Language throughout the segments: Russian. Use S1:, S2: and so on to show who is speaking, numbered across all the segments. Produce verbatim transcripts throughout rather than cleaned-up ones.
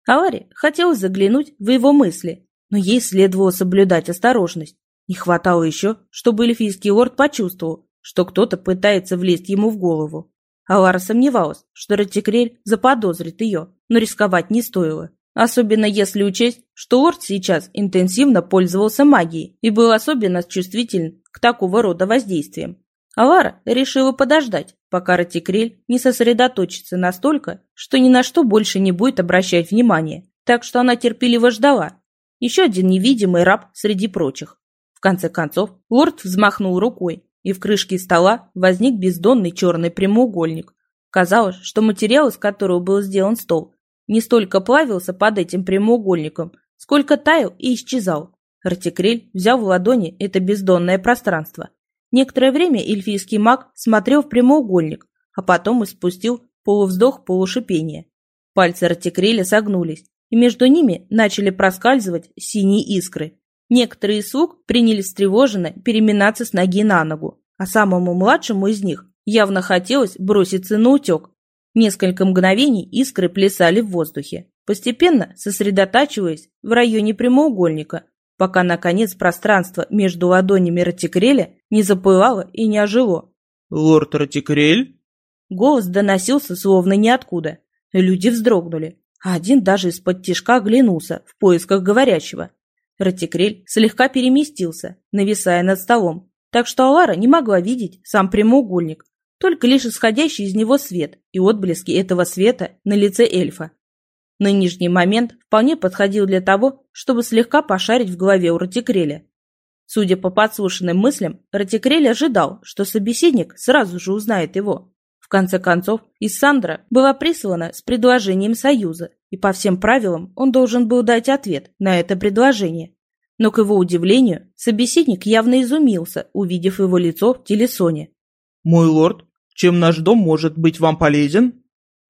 S1: Аларе хотелось заглянуть в его мысли, но ей следовало соблюдать осторожность. Не хватало еще, чтобы эльфийский лорд почувствовал, что кто-то пытается влезть ему в голову. Алара сомневалась, что Ратикрель заподозрит ее, но рисковать не стоило. Особенно если учесть, что лорд сейчас интенсивно пользовался магией и был особенно чувствителен к такого рода воздействиям. Алара решила подождать, пока Ратикрель не сосредоточится настолько, что ни на что больше не будет обращать внимания, так что она терпеливо ждала. Еще один невидимый раб среди прочих. В конце концов, лорд взмахнул рукой, и в крышке стола возник бездонный черный прямоугольник. Казалось, что материал, из которого был сделан стол, не столько плавился под этим прямоугольником, сколько таял и исчезал. Ратикрель взял в ладони это бездонное пространство. Некоторое время эльфийский маг смотрел в прямоугольник, а потом испустил полувздох-полушипение. Пальцы Ратикреля согнулись, и между ними начали проскальзывать синие искры. Некоторые из слуг принялись встревоженно переминаться с ноги на ногу, а самому младшему из них явно хотелось броситься на утек. Несколько мгновений искры плясали в воздухе, постепенно сосредотачиваясь в районе прямоугольника, пока, наконец, пространство между ладонями Ратикреля не запылало и не ожило.
S2: «Лорд Ратикрель?»
S1: Голос доносился словно ниоткуда. Люди вздрогнули, а один даже из-под тишка оглянулся в поисках говорящего. Ратикрель слегка переместился, нависая над столом, так что Алара не могла видеть сам прямоугольник, только лишь исходящий из него свет и отблески этого света на лице эльфа. Нынешний момент вполне подходил для того, чтобы слегка пошарить в голове у Ратикреля. Судя по подслушанным мыслям, Ратикрель ожидал, что собеседник сразу же узнает его. В конце концов, Иссандра была прислана с предложением союза, и по всем правилам он должен был дать ответ на это предложение. Но, к его удивлению, собеседник явно изумился, увидев его лицо в телесоне.
S2: «Мой лорд, чем наш дом может быть вам полезен?»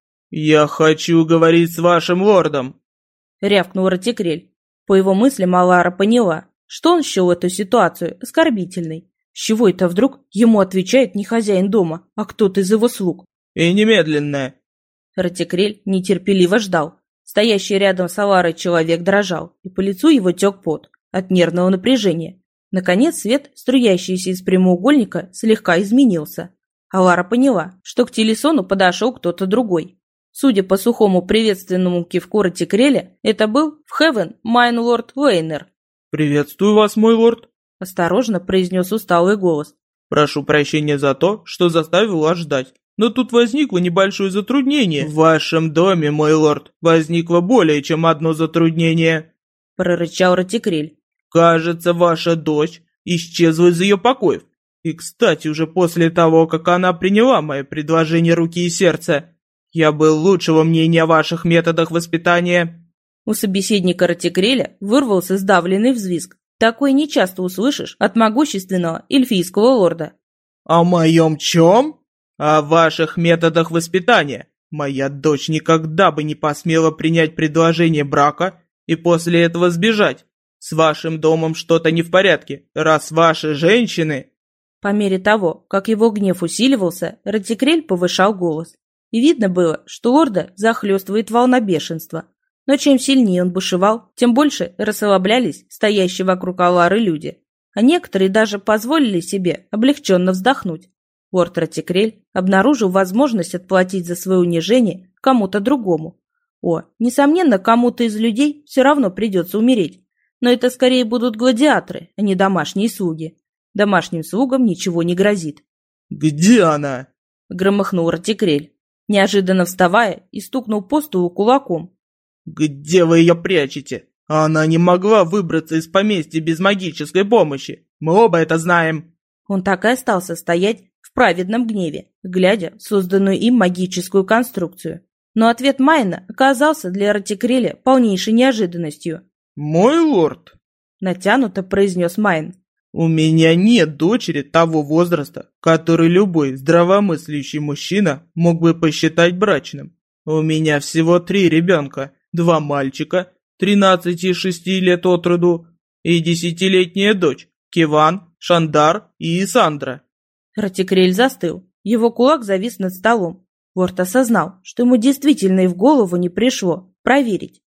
S2: «Я хочу говорить с вашим лордом», —
S1: рявкнул Ратикрель. По его мыслям Алара поняла, что он счел эту ситуацию оскорбительной. С чего это вдруг ему отвечает не хозяин дома, а кто-то из его слуг?
S2: «И немедленно».
S1: Ратикрель нетерпеливо ждал. Стоящий рядом с Аларой человек дрожал, и по лицу его тек пот от нервного напряжения. Наконец свет, струящийся из прямоугольника, слегка изменился. Алара поняла, что к телесону подошел кто-то другой. Судя по сухому приветственному кивку Ратикреля, это был в Хевен майн лорд Лейнер.
S2: «Приветствую вас, мой лорд», —
S1: осторожно произнес усталый голос.
S2: «Прошу прощения за то, что заставил вас ждать. Но тут возникло небольшое затруднение. В вашем доме, мой лорд, возникло более чем одно затруднение», —
S1: прорычал Ратикрель.
S2: «Кажется, ваша дочь исчезла из ее покоев. И, кстати, уже после того, как она приняла мое предложение руки и сердца, я был лучшего мнения о ваших методах воспитания».
S1: У собеседника Ратикреля вырвался сдавленный взвизг. Такое нечасто услышишь от могущественного эльфийского лорда.
S2: «О моем чем? О ваших методах воспитания. Моя дочь никогда бы не посмела принять предложение брака и после этого сбежать. С вашим домом что-то не в порядке, раз ваши женщины...»
S1: По мере того, как его гнев усиливался, Ратикрель повышал голос. И видно было, что лорда захлестывает волна бешенства. Но чем сильнее он бушевал, тем больше расслаблялись стоящие вокруг Алары люди. А некоторые даже позволили себе облегченно вздохнуть. Лорд Ратикрель обнаружил возможность отплатить за свое унижение кому-то другому. О, несомненно, кому-то из людей все равно придется умереть. Но это скорее будут гладиаторы, а не домашние слуги. Домашним слугам ничего не грозит.
S2: «Где она?» —
S1: громыхнул Ратикрель, неожиданно вставая и стукнул по столу кулаком.
S2: «Где вы ее прячете? Она не могла выбраться из поместья без магической помощи. Мы оба это знаем».
S1: Он так и остался стоять в праведном гневе, глядя в созданную им магическую конструкцию. Но ответ Майна оказался для Ратикреля полнейшей неожиданностью.
S2: «Мой лорд», —
S1: натянуто произнес Майн,
S2: — «у меня нет дочери того возраста, который любой здравомыслящий мужчина мог бы посчитать брачным. У меня всего три ребенка, два мальчика, тринадцати и шести лет от роду, и десятилетняя дочь, Киван, Шандар и Исандра».
S1: Ратикрель застыл, его кулак завис над столом. Лорд осознал, что ему действительно и в голову не пришло проверить,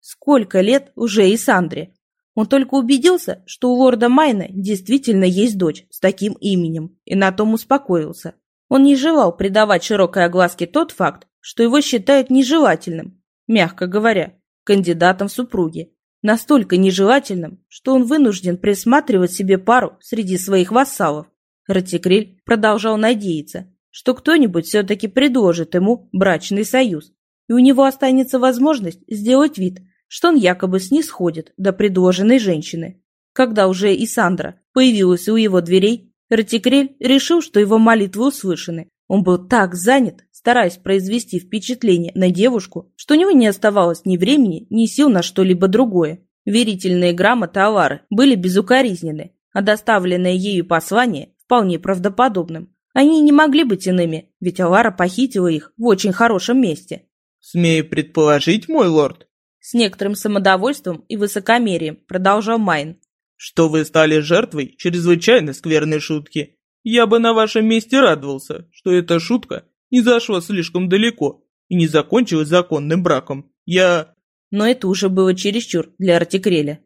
S1: сколько лет уже Исандре. Он только убедился, что у лорда Майна действительно есть дочь с таким именем, и на том успокоился. Он не желал придавать широкой огласке тот факт, что его считают нежелательным, мягко говоря, кандидатом в супруги. Настолько нежелательным, что он вынужден присматривать себе пару среди своих вассалов. Ратикрель продолжал надеяться, что кто-нибудь все-таки предложит ему брачный союз, и у него останется возможность сделать вид, что он якобы снисходит до предложенной женщины. Когда уже Исандра появилась у его дверей, Ратикрель решил, что его молитвы услышаны. Он был так занят, стараясь произвести впечатление на девушку, что у него не оставалось ни времени, ни сил на что-либо другое. Верительные грамоты Алары были безукоризненны, а доставленное ею послание вполне правдоподобным. Они не могли быть иными, ведь Алара похитила их в очень хорошем месте.
S2: «Смею предположить, мой лорд»,
S1: с некоторым самодовольством и высокомерием продолжал Майн,
S2: что вы стали жертвой чрезвычайно скверной шутки. Я бы на вашем месте радовался, что эта шутка не зашла слишком далеко и не закончилась законным браком. Я...
S1: Но это уже было чересчур для Ратикреля.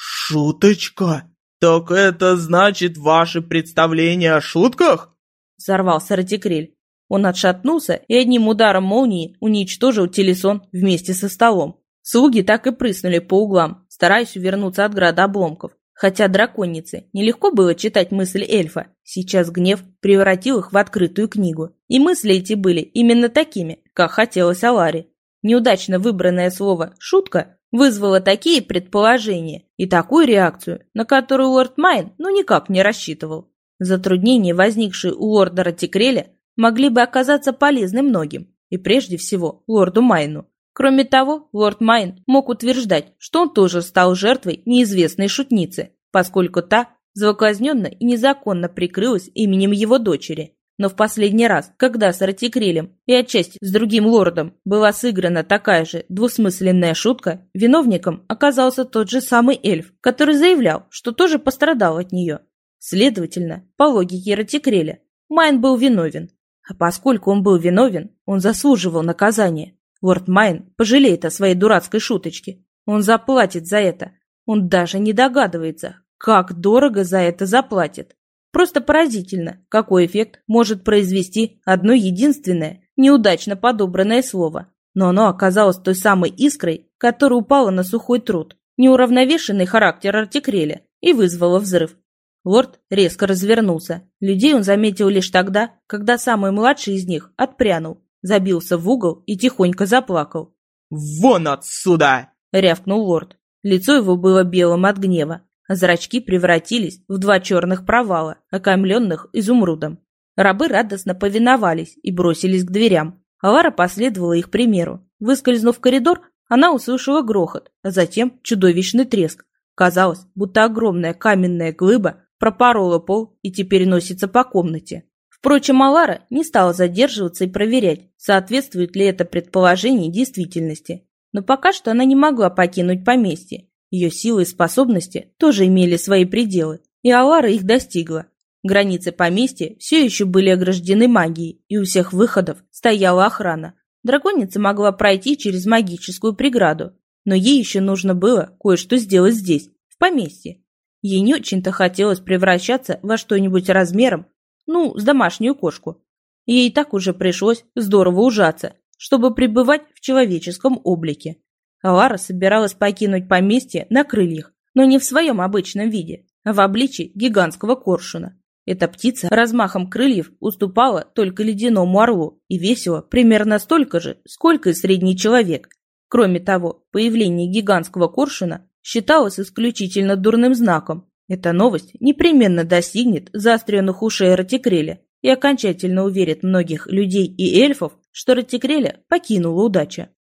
S2: «Шуточка? Так это значит ваши представления о шутках?»
S1: Взорвался Ратикрель. Он отшатнулся и одним ударом молнии уничтожил телесон вместе со столом. Слуги так и прыснули по углам, стараясь увернуться от града обломков. Хотя драконице нелегко было читать мысли эльфа, сейчас гнев превратил их в открытую книгу. И мысли эти были именно такими, как хотелось Аларе. Неудачно выбранное слово «шутка» вызвало такие предположения и такую реакцию, на которую лорд Майн ну никак не рассчитывал. Затруднения, возникшие у лорда Ратикреля, могли бы оказаться полезны многим, и прежде всего лорду Майну. Кроме того, лорд Майн мог утверждать, что он тоже стал жертвой неизвестной шутницы, поскольку та злоказненно и незаконно прикрылась именем его дочери. Но в последний раз, когда с Ратикрелем и отчасти с другим лордом была сыграна такая же двусмысленная шутка, виновником оказался тот же самый эльф, который заявлял, что тоже пострадал от нее. Следовательно, по логике Ратикреля, Майн был виновен. А поскольку он был виновен, он заслуживал наказания. Лорд Майн пожалеет о своей дурацкой шуточке. Он заплатит за это. Он даже не догадывается, как дорого за это заплатит. Просто поразительно, какой эффект может произвести одно единственное, неудачно подобранное слово. Но оно оказалось той самой искрой, которая упала на сухой труд, неуравновешенный характер Ратикреля, и вызвала взрыв. Лорд резко развернулся. Людей он заметил лишь тогда, когда самый младший из них отпрянул, забился в угол и тихонько заплакал.
S2: «Вон отсюда!» —
S1: рявкнул лорд. Лицо его было белым от гнева, а зрачки превратились в два черных провала, окаймленных изумрудом. Рабы радостно повиновались и бросились к дверям. Алара последовала их примеру. Выскользнув в коридор, она услышала грохот, а затем чудовищный треск. Казалось, будто огромная каменная глыба пропорола пол и теперь носится по комнате. Впрочем, Алара не стала задерживаться и проверять, соответствует ли это предположение действительности. Но пока что она не могла покинуть поместье. Ее силы и способности тоже имели свои пределы, и Алара их достигла. Границы поместья все еще были ограждены магией, и у всех выходов стояла охрана. Драконица могла пройти через магическую преграду, но ей еще нужно было кое-что сделать здесь, в поместье. Ей не очень-то хотелось превращаться во что-нибудь размером, ну, с домашнюю кошку. Ей так уже пришлось здорово ужаться, чтобы пребывать в человеческом облике. Алара собиралась покинуть поместье на крыльях, но не в своем обычном виде, а в обличии гигантского коршуна. Эта птица размахом крыльев уступала только ледяному орлу и весила примерно столько же, сколько и средний человек. Кроме того, появление гигантского коршуна считалось исключительно дурным знаком. Эта новость непременно достигнет заостренных ушей Ратикреля и окончательно уверит многих людей и эльфов, что Ратикреля покинула удача.